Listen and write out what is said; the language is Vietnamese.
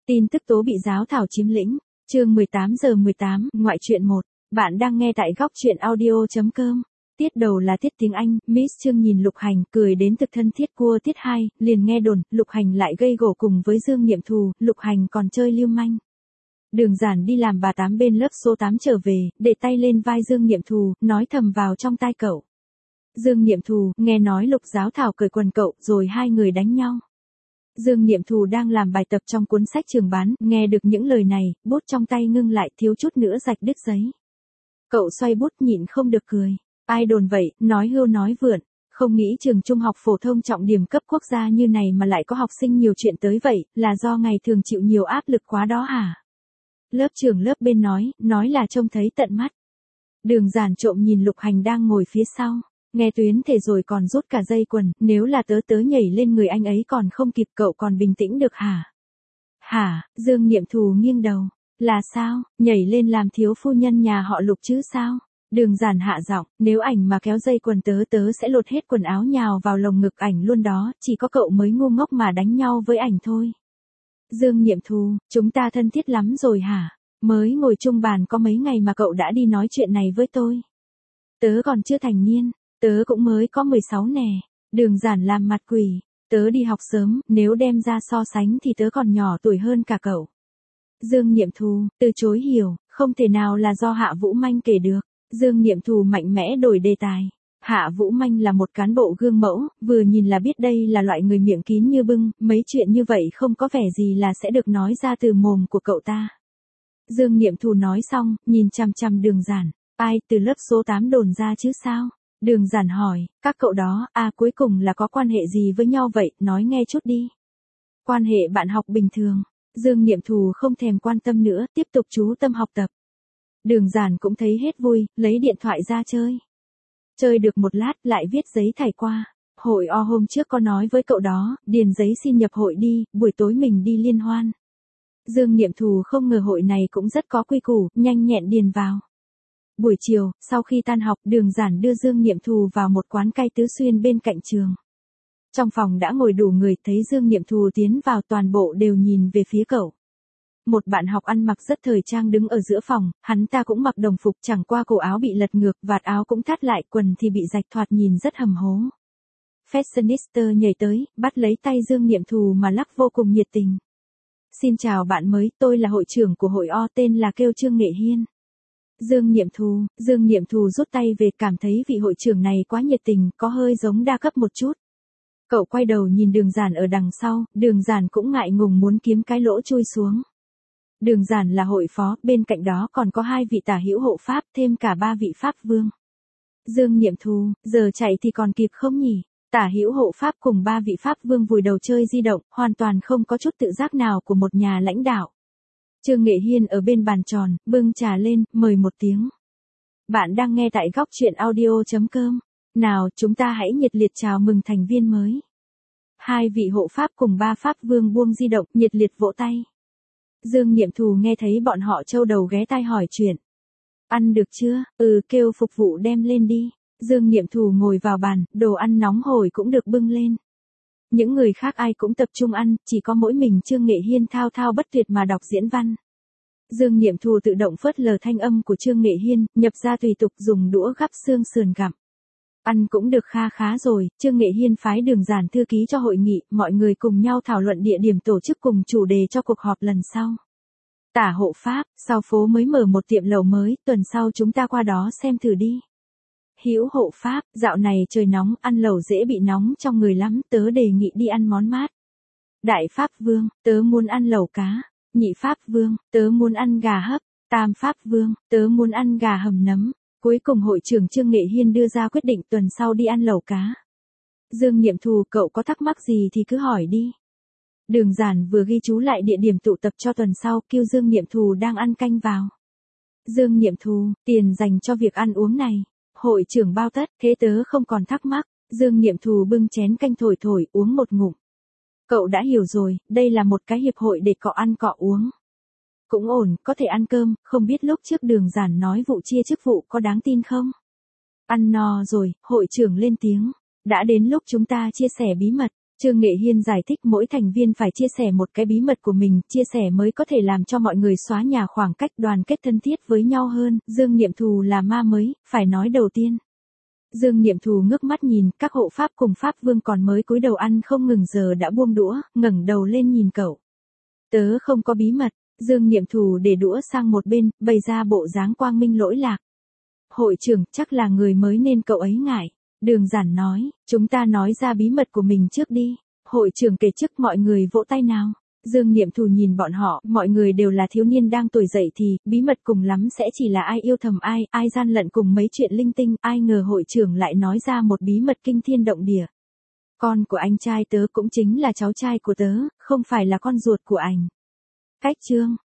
Tin tức tố bị giáo thảo chiếm lĩnh. Chương 18:18, ngoại truyện 1. Bạn đang nghe tại góc truyện audio.com. Tiết đầu là tiết tiếng Anh, Miss Trương nhìn Lục Hành, cười đến thực thân thiết cua tiết 2, liền nghe đồn, Lục Hành lại gây gổ cùng với Dương Niệm Thù, Lục Hành còn chơi lưu manh. Đường Giản đi làm bà tám bên lớp số 8 trở về, để tay lên vai Dương Niệm Thù, nói thầm vào trong tai cậu. Dương Niệm Thù, nghe nói Lục giáo thảo cởi quần cậu, rồi hai người đánh nhau. Dương Niệm Thù đang làm bài tập trong cuốn sách trường bán, nghe được những lời này, bút trong tay ngưng lại thiếu chút nữa rạch đứt giấy. Cậu xoay bút nhịn không được cười. Ai đồn vậy, nói hưu nói vượn, không nghĩ trường trung học phổ thông trọng điểm cấp quốc gia như này mà lại có học sinh nhiều chuyện tới vậy, là do ngày thường chịu nhiều áp lực quá đó hả? Lớp trưởng lớp bên nói là trông thấy tận mắt. Đường Giản trộm nhìn Lục Hành đang ngồi phía sau, nghe tuyến thể rồi còn rút cả dây quần, nếu là tớ nhảy lên người anh ấy còn không kịp cậu còn bình tĩnh được hả? Hả, Dương Niệm Thù nghiêng đầu, là sao, nhảy lên làm thiếu phu nhân nhà họ Lục chứ sao? Đường Giản hạ giọng, nếu ảnh mà kéo dây quần tớ sẽ lột hết quần áo nhào vào lồng ngực ảnh luôn đó, chỉ có cậu mới ngu ngốc mà đánh nhau với ảnh thôi. Dương Niệm Thù, chúng ta thân thiết lắm rồi hả? Mới ngồi chung bàn có mấy ngày mà cậu đã đi nói chuyện này với tôi. Tớ còn chưa thành niên, tớ cũng mới có 16 nè. Đường Giản làm mặt quỷ, tớ đi học sớm, nếu đem ra so sánh thì tớ còn nhỏ tuổi hơn cả cậu. Dương Niệm Thù, từ chối hiểu, không thể nào là do Hạ Vũ Manh kể được. Dương Niệm Thù mạnh mẽ đổi đề tài. Hạ Vũ Manh là một cán bộ gương mẫu, vừa nhìn là biết đây là loại người miệng kín như bưng, mấy chuyện như vậy không có vẻ gì là sẽ được nói ra từ mồm của cậu ta. Dương Niệm Thù nói xong, nhìn chằm chằm Đường Giản, ai từ lớp số 8 đồn ra chứ sao? Đường Giản hỏi, các cậu đó, cuối cùng là có quan hệ gì với nhau vậy, nói nghe chút đi. Quan hệ bạn học bình thường. Dương Niệm Thù không thèm quan tâm nữa, tiếp tục chú tâm học tập. Đường Giản cũng thấy hết vui, lấy điện thoại ra chơi. Chơi được một lát, lại viết giấy thải qua. Hội O hôm trước có nói với cậu đó, điền giấy xin nhập hội đi, buổi tối mình đi liên hoan. Dương Niệm Thù không ngờ hội này cũng rất có quy củ, nhanh nhẹn điền vào. Buổi chiều, sau khi tan học, Đường Giản đưa Dương Niệm Thù vào một quán cay Tứ Xuyên bên cạnh trường. Trong phòng đã ngồi đủ người, thấy Dương Niệm Thù tiến vào toàn bộ đều nhìn về phía cậu. Một bạn học ăn mặc rất thời trang đứng ở giữa phòng, hắn ta cũng mặc đồng phục, chẳng qua cổ áo bị lật ngược, vạt áo cũng thắt lại, quần thì bị rạch, thoạt nhìn rất hầm hố. Fashionista nhảy tới, bắt lấy tay Dương Niệm Thù mà lắc vô cùng nhiệt tình. Xin chào bạn mới, tôi là hội trưởng của hội O, tên là kêu Trương Nghệ Hiên. Dương Niệm Thù rút tay về, cảm thấy vị hội trưởng này quá nhiệt tình, có hơi giống đa cấp một chút. Cậu quay đầu nhìn Đường Giản ở đằng sau, Đường Giản cũng ngại ngùng muốn kiếm cái lỗ chui xuống. Đường Giản là hội phó, bên cạnh đó còn có 2 vị tả hữu hộ pháp, thêm cả 3 vị pháp vương. Dương Niệm Thù, giờ chạy thì còn kịp không nhỉ? Tả hữu hộ pháp cùng 3 vị pháp vương vùi đầu chơi di động, hoàn toàn không có chút tự giác nào của một nhà lãnh đạo. Trương Nghệ Hiên ở bên bàn tròn, bưng trà lên, mời một tiếng. Bạn đang nghe tại góc truyện audio.com. Nào, chúng ta hãy nhiệt liệt chào mừng thành viên mới. 2 vị hộ pháp cùng 3 pháp vương buông di động, nhiệt liệt vỗ tay. Dương Niệm Thù nghe thấy bọn họ châu đầu ghé tai hỏi chuyện. Ăn được chưa? Kêu phục vụ đem lên đi. Dương Niệm Thù ngồi vào bàn, đồ ăn nóng hổi cũng được bưng lên. Những người khác ai cũng tập trung ăn, chỉ có mỗi mình Trương Nghệ Hiên thao thao bất tuyệt mà đọc diễn văn. Dương Niệm Thù tự động phớt lờ thanh âm của Trương Nghệ Hiên, nhập ra tùy tục dùng đũa gắp xương sườn gặm. Ăn cũng được kha khá rồi, Trương Nghệ Hiên phái Đường Giản thư ký cho hội nghị, mọi người cùng nhau thảo luận địa điểm tổ chức cùng chủ đề cho cuộc họp lần sau. Tả hộ pháp, sau phố mới mở một tiệm lẩu mới, tuần sau chúng ta qua đó xem thử đi. Hữu hộ pháp, dạo này trời nóng, ăn lẩu dễ bị nóng trong người lắm, tớ đề nghị đi ăn món mát. Đại pháp vương, tớ muốn ăn lẩu cá. Nhị pháp vương, tớ muốn ăn gà hấp. Tam pháp vương, tớ muốn ăn gà hầm nấm. Cuối cùng hội trưởng Trương Nghệ Hiên đưa ra quyết định tuần sau đi ăn lẩu cá. Dương Niệm Thù, cậu có thắc mắc gì thì cứ hỏi đi. Đường Giản vừa ghi chú lại địa điểm tụ tập cho tuần sau, kêu Dương Niệm Thù đang ăn canh vào. Dương Niệm Thù, tiền dành cho việc ăn uống này. Hội trưởng bao tất, thế tớ không còn thắc mắc. Dương Niệm Thù bưng chén canh thổi uống một ngụm. Cậu đã hiểu rồi, đây là một cái hiệp hội để cọ ăn cọ uống. Cũng ổn, có thể ăn cơm, không biết lúc trước Đường Giản nói vụ chia chức vụ có đáng tin không? Ăn no rồi, hội trưởng lên tiếng. Đã đến lúc chúng ta chia sẻ bí mật. Trương Nghệ Hiên giải thích mỗi thành viên phải chia sẻ một cái bí mật của mình, chia sẻ mới có thể làm cho mọi người xóa nhòa khoảng cách, đoàn kết thân thiết với nhau hơn. Dương Niệm Thù là ma mới, phải nói đầu tiên. Dương Niệm Thù ngước mắt nhìn, các hộ pháp cùng pháp vương còn mới cúi đầu ăn không ngừng giờ đã buông đũa, ngẩng đầu lên nhìn cậu. Tớ không có bí mật. Dương Niệm Thù để đũa sang một bên, bày ra bộ dáng quang minh lỗi lạc. Hội trưởng, chắc là người mới nên cậu ấy ngại. Đường Giản nói, chúng ta nói ra bí mật của mình trước đi. Hội trưởng kể trước, mọi người vỗ tay nào. Dương Niệm Thù nhìn bọn họ, mọi người đều là thiếu niên đang tuổi dậy thì, bí mật cùng lắm sẽ chỉ là ai yêu thầm ai, ai gian lận cùng mấy chuyện linh tinh, ai ngờ hội trưởng lại nói ra một bí mật kinh thiên động địa. Con của anh trai tớ cũng chính là cháu trai của tớ, không phải là con ruột của anh. Cách Trương